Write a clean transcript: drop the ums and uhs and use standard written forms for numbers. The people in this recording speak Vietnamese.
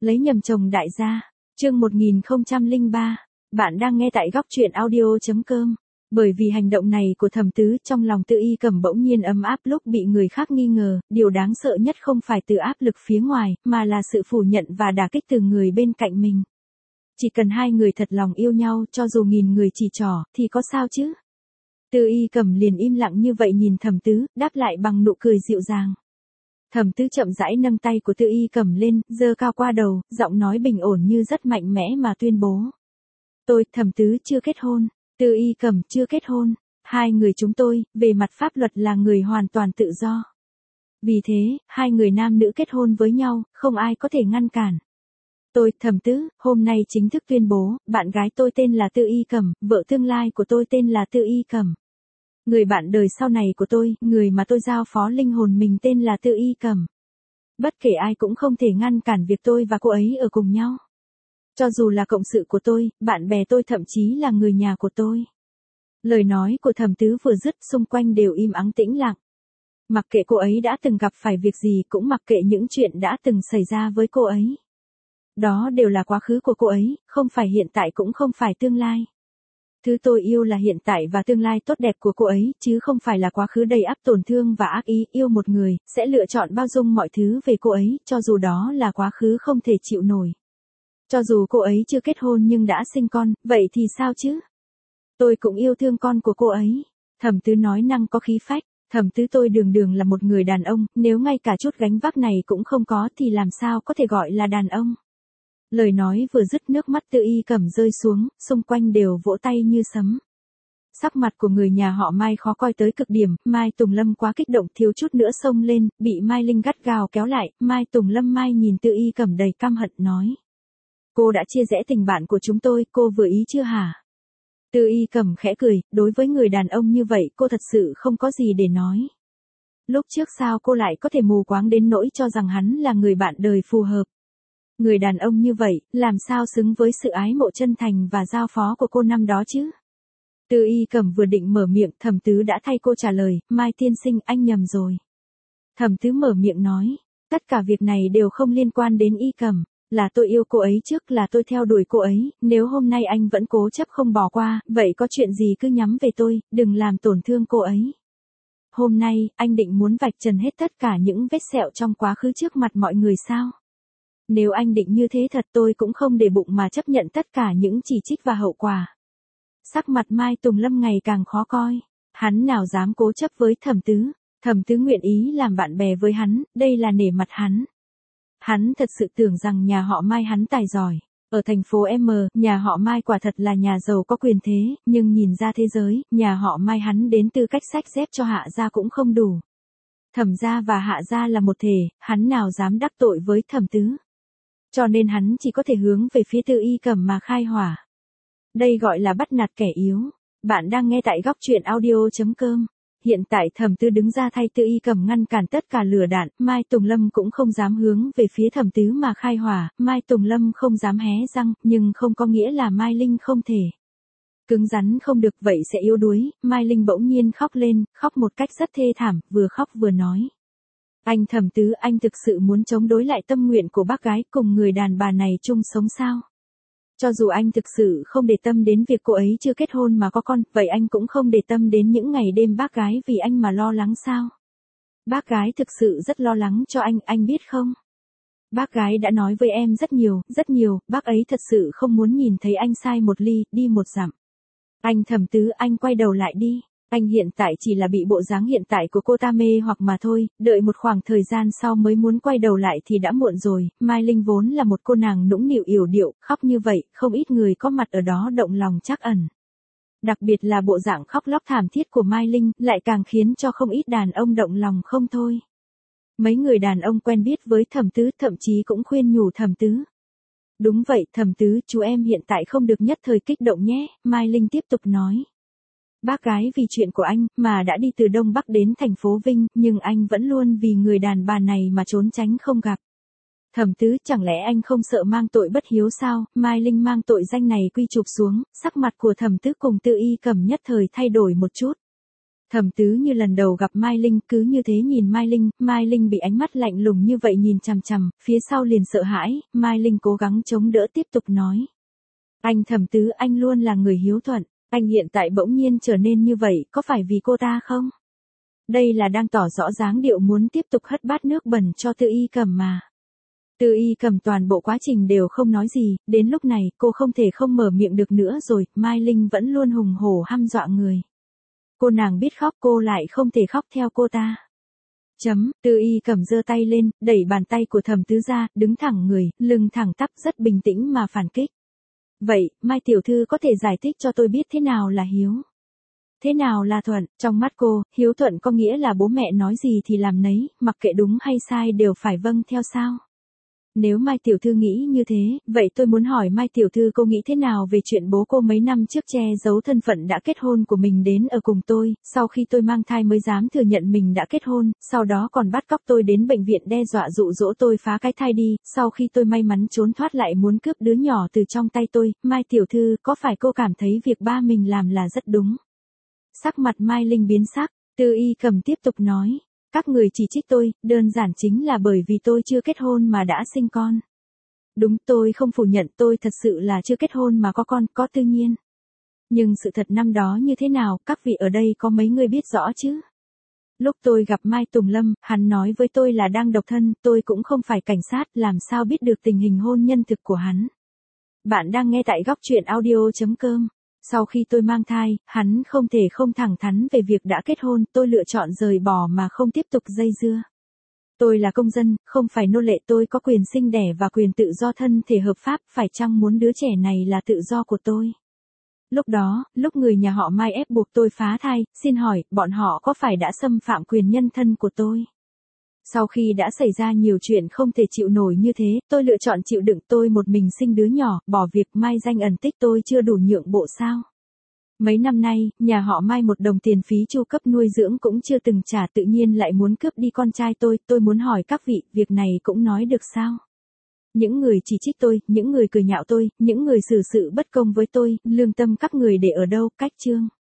Lấy nhầm chồng đại gia. Chương 1003. Bạn đang nghe tại góc truyện audio.com. Bởi vì hành động này của Thẩm Tứ, trong lòng Tư Y Cẩm bỗng nhiên ấm áp lúc bị người khác nghi ngờ, điều đáng sợ nhất không phải từ áp lực phía ngoài, mà là sự phủ nhận và đả kích từ người bên cạnh mình. Chỉ cần hai người thật lòng yêu nhau, cho dù nghìn người chỉ trỏ, thì có sao chứ? Tư Y Cẩm liền im lặng như vậy nhìn Thẩm Tứ, đáp lại bằng nụ cười dịu dàng. Thẩm Tứ chậm rãi nâng tay của Tư Y Cẩm lên, giơ cao qua đầu, giọng nói bình ổn như rất mạnh mẽ mà tuyên bố. Tôi, Thẩm Tứ chưa kết hôn, Tư Y Cẩm chưa kết hôn, hai người chúng tôi, về mặt pháp luật là người hoàn toàn tự do. Vì thế, hai người nam nữ kết hôn với nhau, không ai có thể ngăn cản. Tôi, Thẩm Tứ, hôm nay chính thức tuyên bố, bạn gái tôi tên là Tư Y Cẩm, vợ tương lai của tôi tên là Tư Y Cẩm. Người bạn đời sau này của tôi, người mà tôi giao phó linh hồn mình tên là Tư Y Cẩm. Bất kể ai cũng không thể ngăn cản việc tôi và cô ấy ở cùng nhau. Cho dù là cộng sự của tôi, bạn bè tôi thậm chí là người nhà của tôi. Lời nói của Thẩm Tứ vừa dứt, xung quanh đều im ắng tĩnh lặng. Mặc kệ cô ấy đã từng gặp phải việc gì, cũng mặc kệ những chuyện đã từng xảy ra với cô ấy. Đó đều là quá khứ của cô ấy, không phải hiện tại cũng không phải tương lai. Thứ tôi yêu là hiện tại và tương lai tốt đẹp của cô ấy, chứ không phải là quá khứ đầy ắp tổn thương và ác ý. Yêu một người, sẽ lựa chọn bao dung mọi thứ về cô ấy, cho dù đó là quá khứ không thể chịu nổi. Cho dù cô ấy chưa kết hôn nhưng đã sinh con, vậy thì sao chứ? Tôi cũng yêu thương con của cô ấy. Thẩm Tứ nói năng có khí phách. Thẩm Tứ tôi đường đường là một người đàn ông, nếu ngay cả chút gánh vác này cũng không có thì làm sao có thể gọi là đàn ông? Lời nói vừa dứt, nước mắt Tư Y Cẩm rơi xuống, xung quanh đều vỗ tay như sấm. Sắc mặt của người nhà họ Mai khó coi tới cực điểm, Mai Tùng Lâm quá kích động thiếu chút nữa xông lên, bị Mai Linh gắt gao kéo lại, Mai Tùng Lâm nhìn Tư Y Cẩm đầy căm hận nói. Cô đã chia rẽ tình bạn của chúng tôi, cô vừa ý chưa hả? Tư Y Cẩm khẽ cười, đối với người đàn ông như vậy cô thật sự không có gì để nói. Lúc trước sao cô lại có thể mù quáng đến nỗi cho rằng hắn là người bạn đời phù hợp? Người đàn ông như vậy, làm sao xứng với sự ái mộ chân thành và giao phó của cô năm đó chứ? Tư Y Cẩm vừa định mở miệng, Thẩm Tứ đã thay cô trả lời, Mai tiên sinh, anh nhầm rồi. Thẩm Tứ mở miệng nói, tất cả việc này đều không liên quan đến Y Cẩm, là tôi yêu cô ấy trước, là tôi theo đuổi cô ấy, nếu hôm nay anh vẫn cố chấp không bỏ qua, vậy có chuyện gì cứ nhắm về tôi, đừng làm tổn thương cô ấy. Hôm nay, anh định muốn vạch trần hết tất cả những vết sẹo trong quá khứ trước mặt mọi người sao? Nếu anh định như thế thật, tôi cũng không để bụng mà chấp nhận tất cả những chỉ trích và hậu quả. Sắc mặt Mai Tùng Lâm ngày càng khó coi. Hắn nào dám cố chấp với Thẩm Tứ. Thẩm Tứ nguyện ý làm bạn bè với hắn, đây là nể mặt hắn. Hắn thật sự tưởng rằng nhà họ Mai hắn tài giỏi. Ở thành phố M, nhà họ Mai quả thật là nhà giàu có quyền thế, nhưng nhìn ra thế giới, nhà họ Mai hắn đến tư cách xách dép cho Hạ gia cũng không đủ. Thẩm gia và Hạ gia là một thể, hắn nào dám đắc tội với Thẩm Tứ. Cho nên hắn chỉ có thể hướng về phía Tư Y Cẩm mà khai hỏa. Đây gọi là bắt nạt kẻ yếu. Bạn đang nghe tại góc truyện audio.com. Hiện tại Thẩm Tứ đứng ra thay Tư Y Cẩm ngăn cản tất cả lửa đạn, Mai Tùng Lâm cũng không dám hướng về phía Thẩm Tứ mà khai hỏa, Mai Tùng Lâm không dám hé răng, nhưng không có nghĩa là Mai Linh không thể. Cứng rắn không được vậy sẽ yếu đuối, Mai Linh bỗng nhiên khóc lên, khóc một cách rất thê thảm, vừa khóc vừa nói. Anh Thẩm Tứ, anh thực sự muốn chống đối lại tâm nguyện của bác gái cùng người đàn bà này chung sống sao? Cho dù anh thực sự không để tâm đến việc cô ấy chưa kết hôn mà có con, vậy anh cũng không để tâm đến những ngày đêm bác gái vì anh mà lo lắng sao? Bác gái thực sự rất lo lắng cho anh biết không? Bác gái đã nói với em rất nhiều, bác ấy thật sự không muốn nhìn thấy anh sai một ly, đi một dặm. Anh Thẩm Tứ, anh quay đầu lại đi. Anh hiện tại chỉ là bị bộ dáng hiện tại của cô ta mê hoặc mà thôi, đợi một khoảng thời gian sau mới muốn quay đầu lại thì đã muộn rồi. Mai Linh vốn là một cô nàng nũng nịu yểu điệu, khóc như vậy, không ít người có mặt ở đó động lòng trắc ẩn. Đặc biệt là bộ dạng khóc lóc thảm thiết của Mai Linh, lại càng khiến cho không ít đàn ông động lòng không thôi. Mấy người đàn ông quen biết với Thẩm Tứ thậm chí cũng khuyên nhủ Thẩm Tứ. Đúng vậy, Thẩm Tứ, chú em hiện tại không được nhất thời kích động nhé, Mai Linh tiếp tục nói. Bác gái vì chuyện của anh mà đã đi từ Đông Bắc đến thành phố Vinh, nhưng anh vẫn luôn vì người đàn bà này mà trốn tránh không gặp. Thẩm Tứ, chẳng lẽ anh không sợ mang tội bất hiếu sao? Mai Linh mang tội danh này quy chụp xuống, sắc mặt của Thẩm Tứ cùng Tư Y Cẩm nhất thời thay đổi một chút. Thẩm Tứ như lần đầu gặp Mai Linh, cứ như thế nhìn Mai Linh bị ánh mắt lạnh lùng như vậy nhìn chằm chằm, phía sau liền sợ hãi, Mai Linh cố gắng chống đỡ tiếp tục nói. Anh Thẩm Tứ, anh luôn là người hiếu thuận, anh hiện tại bỗng nhiên trở nên như vậy, có phải vì cô ta không? Đây là đang tỏ rõ dáng điệu muốn tiếp tục hất bát nước bẩn cho Tư Y Cẩm mà. Tư Y Cẩm toàn bộ quá trình đều không nói gì, đến lúc này cô không thể không mở miệng được nữa rồi, Mai Linh vẫn luôn hùng hổ hăm dọa người. Cô nàng biết khóc cô lại không thể khóc theo cô ta. Tư Y Cẩm giơ tay lên, đẩy bàn tay của Thẩm Tứ ra, đứng thẳng người, lưng thẳng tắp rất bình tĩnh mà phản kích. Vậy, Mai tiểu thư có thể giải thích cho tôi biết thế nào là hiếu? Thế nào là thuận? Trong mắt cô, hiếu thuận có nghĩa là bố mẹ nói gì thì làm nấy, mặc kệ đúng hay sai đều phải vâng theo sao? Nếu Mai tiểu thư nghĩ như thế, vậy tôi muốn hỏi Mai tiểu thư cô nghĩ thế nào về chuyện bố cô mấy năm trước che giấu thân phận đã kết hôn của mình đến ở cùng tôi, sau khi tôi mang thai mới dám thừa nhận mình đã kết hôn, sau đó còn bắt cóc tôi đến bệnh viện đe dọa dụ dỗ tôi phá cái thai đi, sau khi tôi may mắn trốn thoát lại muốn cướp đứa nhỏ từ trong tay tôi, Mai tiểu thư có phải cô cảm thấy việc ba mình làm là rất đúng? Sắc mặt Mai Linh biến sắc, Tư Y Cẩm tiếp tục nói. Các người chỉ trích tôi, đơn giản chính là bởi vì tôi chưa kết hôn mà đã sinh con. Đúng, tôi không phủ nhận tôi thật sự là chưa kết hôn mà có con, có tự nhiên. Nhưng sự thật năm đó như thế nào, các vị ở đây có mấy người biết rõ chứ? Lúc tôi gặp Mai Tùng Lâm, hắn nói với tôi là đang độc thân, tôi cũng không phải cảnh sát, làm sao biết được tình hình hôn nhân thực của hắn. Bạn đang nghe tại góc truyện audio.com. Sau khi tôi mang thai, hắn không thể không thẳng thắn về việc đã kết hôn, tôi lựa chọn rời bỏ mà không tiếp tục dây dưa. Tôi là công dân, không phải nô lệ, tôi có quyền sinh đẻ và quyền tự do thân thể hợp pháp, phải chăng muốn đứa trẻ này là tự do của tôi? Lúc đó, lúc người nhà họ Mai ép buộc tôi phá thai, xin hỏi, bọn họ có phải đã xâm phạm quyền nhân thân của tôi? Sau khi đã xảy ra nhiều chuyện không thể chịu nổi như thế, tôi lựa chọn chịu đựng, tôi một mình sinh đứa nhỏ, bỏ việc Mai danh ẩn tích tôi chưa đủ nhượng bộ sao? Mấy năm nay, nhà họ Mai một đồng tiền phí chu cấp nuôi dưỡng cũng chưa từng trả, tự nhiên lại muốn cướp đi con trai tôi muốn hỏi các vị, việc này cũng nói được sao? Những người chỉ trích tôi, những người cười nhạo tôi, những người xử sự bất công với tôi, lương tâm các người để ở đâu, cách chương.